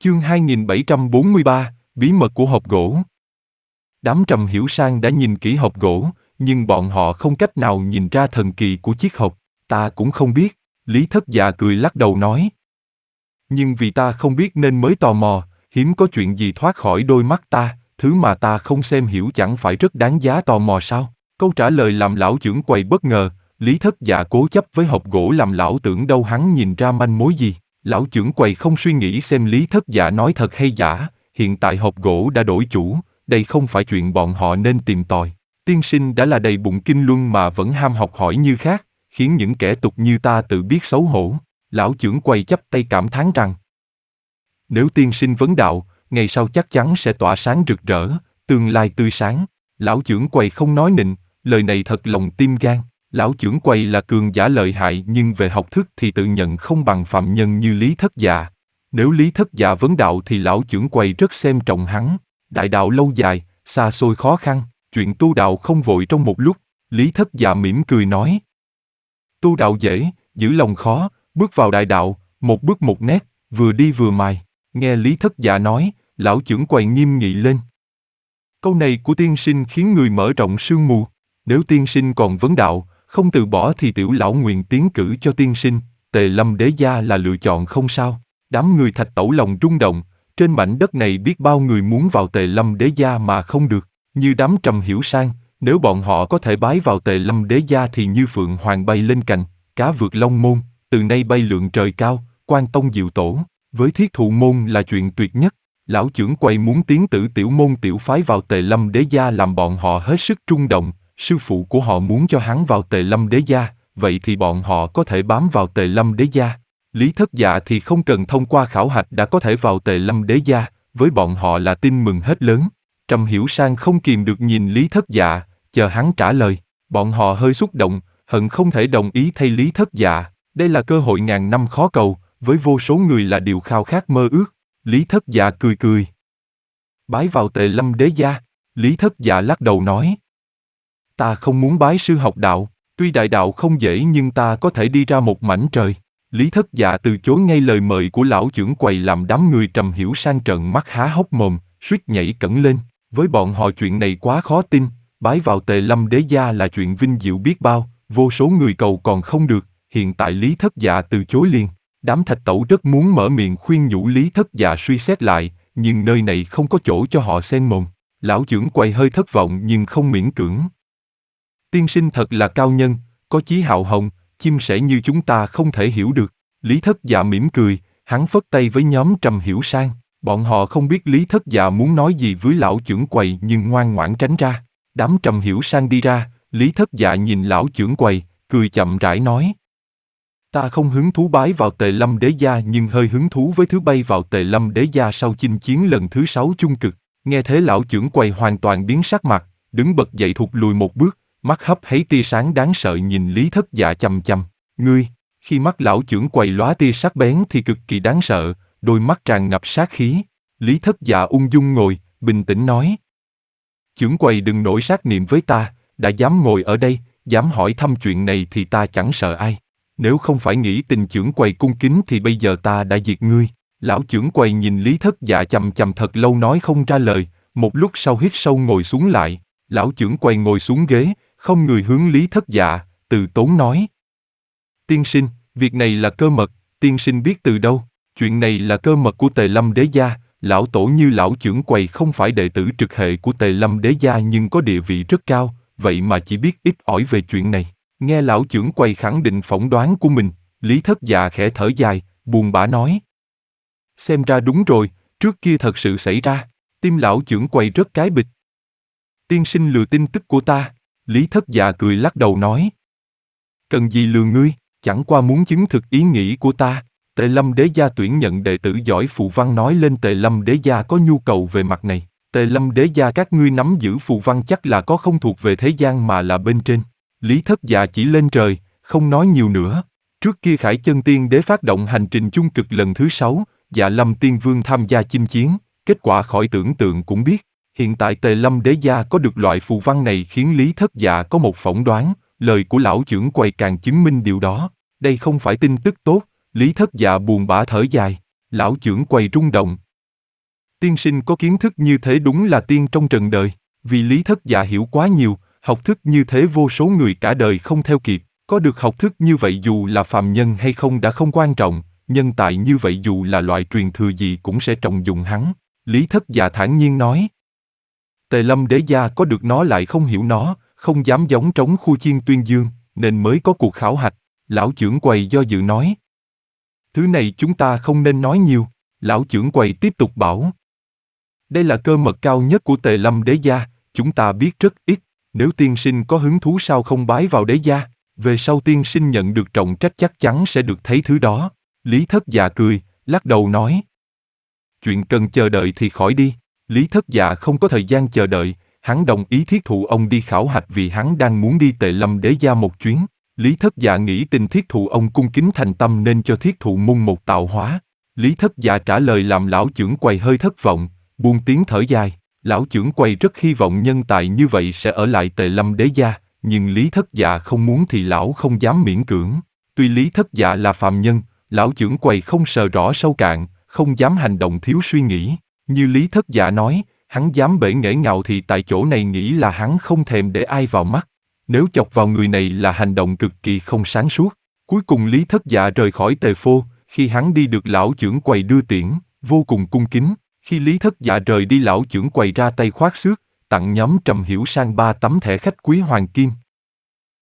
Chương 2743, Bí mật của hộp gỗ. Đám Trầm Hiểu Sang đã nhìn kỹ hộp gỗ, nhưng bọn họ không cách nào nhìn ra thần kỳ của chiếc hộp. Ta cũng không biết, Lý Thất Dạ cười lắc đầu nói. Nhưng vì ta không biết nên mới tò mò, hiếm có chuyện gì thoát khỏi đôi mắt ta, thứ mà ta không xem hiểu chẳng phải rất đáng giá tò mò sao? Câu trả lời làm lão trưởng quầy bất ngờ, Lý Thất Dạ cố chấp với hộp gỗ làm lão tưởng đâu hắn nhìn ra manh mối gì. Lão trưởng quầy không suy nghĩ xem Lý Thất Dạ nói thật hay giả, hiện tại hộp gỗ đã đổi chủ, đây không phải chuyện bọn họ nên tìm tòi. Tiên sinh đã là đầy bụng kinh luân mà vẫn ham học hỏi như khác, khiến những kẻ tục như ta tự biết xấu hổ. Lão trưởng quầy chắp tay cảm thán rằng, nếu tiên sinh vấn đạo, ngày sau chắc chắn sẽ tỏa sáng rực rỡ, tương lai tươi sáng. Lão trưởng quầy không nói nịnh, lời này thật lòng tim gan. Lão trưởng quầy là cường giả lợi hại nhưng về học thức thì tự nhận không bằng phạm nhân như Lý Thất Dạ. Nếu Lý Thất Dạ vấn đạo thì lão trưởng quầy rất xem trọng hắn. Đại đạo lâu dài, xa xôi khó khăn, chuyện tu đạo không vội trong một lúc. Lý Thất Dạ mỉm cười nói. Tu đạo dễ, giữ lòng khó, bước vào đại đạo, một bước một nét, vừa đi vừa mài. Nghe Lý Thất Dạ nói, lão trưởng quầy nghiêm nghị lên. Câu này của tiên sinh khiến người mở rộng sương mù. Nếu tiên sinh còn vấn đạo, không từ bỏ thì tiểu lão nguyện tiến cử cho tiên sinh, Tề Lâm Đế Gia là lựa chọn không sao. Đám người Thạch Tẩu lòng rung động, trên mảnh đất này biết bao người muốn vào Tề Lâm Đế Gia mà không được, như đám Trầm Hiểu Sang, nếu bọn họ có thể bái vào Tề Lâm Đế Gia thì như phượng hoàng bay lên cành, cá vượt long môn, từ nay bay lượn trời cao, quan tông diệu tổ, với thiết thụ môn là chuyện tuyệt nhất. Lão trưởng quầy muốn tiến tử tiểu môn tiểu phái vào Tề Lâm Đế Gia làm bọn họ hết sức rung động. Sư phụ của họ muốn cho hắn vào Tề Lâm Đế Gia, vậy thì bọn họ có thể bám vào Tề Lâm Đế Gia. Lý Thất Dạ thì không cần thông qua khảo hạch đã có thể vào Tề Lâm Đế Gia, với bọn họ là tin mừng hết lớn. Trầm Hiểu Sang không kìm được nhìn Lý Thất Dạ, chờ hắn trả lời. Bọn họ hơi xúc động, hận không thể đồng ý thay Lý Thất Dạ. Đây là cơ hội ngàn năm khó cầu, với vô số người là điều khao khát mơ ước. Lý Thất Dạ cười cười. Bái vào Tề Lâm Đế Gia. Lý Thất Dạ lắc đầu nói. Ta không muốn bái sư học đạo, tuy đại đạo không dễ nhưng ta có thể đi ra một mảnh trời. Lý Thất Dạ từ chối ngay lời mời của lão trưởng quầy làm đám người Trầm Hiểu Sang trợn mắt há hốc mồm, suýt nhảy cẫng lên. Với bọn họ chuyện này quá khó tin, bái vào Tề Lâm Đế Gia là chuyện vinh diệu biết bao, vô số người cầu còn không được, hiện tại Lý Thất Dạ từ chối liền. Đám Thạch Tẩu rất muốn mở miệng khuyên nhủ Lý Thất Dạ suy xét lại, nhưng nơi này không có chỗ cho họ xen mồm. Lão trưởng quầy hơi thất vọng nhưng không miễn cưỡng. Tiên sinh thật là cao nhân, có chí hạo hồng, chim sẻ như chúng ta không thể hiểu được. Lý Thất Dạ mỉm cười, hắn phất tay với nhóm Trầm Hiểu Sang. Bọn họ không biết Lý Thất Dạ muốn nói gì với lão trưởng quầy nhưng ngoan ngoãn tránh ra. Đám Trầm Hiểu Sang đi ra, Lý Thất Dạ nhìn lão trưởng quầy, cười chậm rãi nói. Ta không hứng thú bái vào Tề Lâm Đế Gia nhưng hơi hứng thú với thứ bay vào Tề Lâm Đế Gia sau chinh chiến lần thứ 6 chung cực. Nghe thế lão trưởng quầy hoàn toàn biến sắc mặt, đứng bật dậy thụt lùi một bước, mắt hấp háy tia sáng đáng sợ nhìn Lý Thất Dạ chằm chằm. Ngươi, khi mắt lão trưởng quầy lóa tia sắc bén thì cực kỳ đáng sợ, đôi mắt tràn ngập sát khí. Lý Thất Dạ ung dung ngồi, bình tĩnh nói. Trưởng quầy đừng nổi sát niệm với ta, đã dám ngồi ở đây, dám hỏi thăm chuyện này thì ta chẳng sợ ai. Nếu không phải nghĩ tình trưởng quầy cung kính thì bây giờ ta đã diệt ngươi. Lão trưởng quầy nhìn Lý Thất Dạ chằm chằm thật lâu nói không ra lời, một lúc sau hít sâu ngồi xuống lại. Lão trưởng quầy ngồi xuống ghế, không người hướng Lý Thất Dạ, từ tốn nói. Tiên sinh, việc này là cơ mật, tiên sinh biết từ đâu? Chuyện này là cơ mật của Tề Lâm Đế Gia, lão tổ như lão trưởng quầy không phải đệ tử trực hệ của Tề Lâm Đế Gia nhưng có địa vị rất cao, vậy mà chỉ biết ít ỏi về chuyện này. Nghe lão trưởng quầy khẳng định phỏng đoán của mình, Lý Thất Dạ khẽ thở dài, buồn bã nói. Xem ra đúng rồi, trước kia thật sự xảy ra, tim lão trưởng quầy rất cái bịch. Tiên sinh lừa tin tức của ta, Lý Thất Dạ cười lắc đầu nói. Cần gì lừa ngươi, chẳng qua muốn chứng thực ý nghĩ của ta. Tề Lâm Đế Gia tuyển nhận đệ tử giỏi phù văn nói lên Tề Lâm Đế Gia có nhu cầu về mặt này. Tề Lâm Đế Gia các ngươi nắm giữ phù văn chắc là có không thuộc về thế gian mà là bên trên. Lý Thất Dạ chỉ lên trời, không nói nhiều nữa. Trước kia Khải Chân Tiên Đế phát động hành trình chung cực lần thứ 6, Dạ Lâm Tiên Vương tham gia chinh chiến, kết quả khỏi tưởng tượng cũng biết. Hiện tại Tề Lâm Đế Gia có được loại phù văn này khiến Lý Thất Dạ có một phỏng đoán, lời của lão trưởng quầy càng chứng minh điều đó. Đây không phải tin tức tốt, Lý Thất Dạ buồn bã thở dài. Lão trưởng quầy rung động, Tiên sinh có kiến thức như thế đúng là tiên trong trần đời, vì Lý Thất Dạ hiểu quá nhiều, học thức như thế vô số người cả đời không theo kịp, có được học thức như vậy dù là phàm nhân hay không đã không quan trọng, nhân tài như vậy dù là loại truyền thừa gì cũng sẽ trọng dụng hắn. Lý Thất Dạ thản nhiên nói. Tề Lâm Đế gia có được nó lại không hiểu nó, không dám giống trống khu chiên tuyên dương, nên mới có cuộc khảo hạch. Lão trưởng quầy do dự nói. Thứ này chúng ta không nên nói nhiều, lão trưởng quầy tiếp tục bảo. Đây là cơ mật cao nhất của Tề Lâm Đế gia, chúng ta biết rất ít, nếu tiên sinh có hứng thú sao không bái vào đế gia, về sau tiên sinh nhận được trọng trách chắc chắn sẽ được thấy thứ đó. Lý Thất Dạ cười, lắc đầu nói. Chuyện cần chờ đợi thì khỏi đi, Lý Thất Dạ không có thời gian chờ đợi, hắn đồng ý thiết thụ ông đi khảo hạch vì hắn đang muốn đi Tề Lâm Đế gia một chuyến. Lý Thất Dạ nghĩ tình thiết thụ ông cung kính thành tâm nên cho thiết thụ môn một tạo hóa. Lý Thất Dạ trả lời làm lão trưởng quầy hơi thất vọng, buông tiếng thở dài. Lão trưởng quầy rất hy vọng nhân tài như vậy sẽ ở lại Tề Lâm Đế gia, nhưng Lý Thất Dạ không muốn thì lão không dám miễn cưỡng. Tuy Lý Thất Dạ là phàm nhân, lão trưởng quầy không sờ rõ sâu cạn, không dám hành động thiếu suy nghĩ. Như Lý Thất Dạ nói, hắn dám bể nghễ ngạo thì tại chỗ này nghĩ là hắn không thèm để ai vào mắt. Nếu chọc vào người này là hành động cực kỳ không sáng suốt. Cuối cùng Lý Thất Dạ rời khỏi Tề Phô, khi hắn đi được lão trưởng quầy đưa tiễn, vô cùng cung kính. Khi Lý Thất Dạ rời đi lão trưởng quầy ra tay khoát xước, tặng nhóm Trầm Hiểu Sang 3 tấm thẻ khách quý hoàng kim.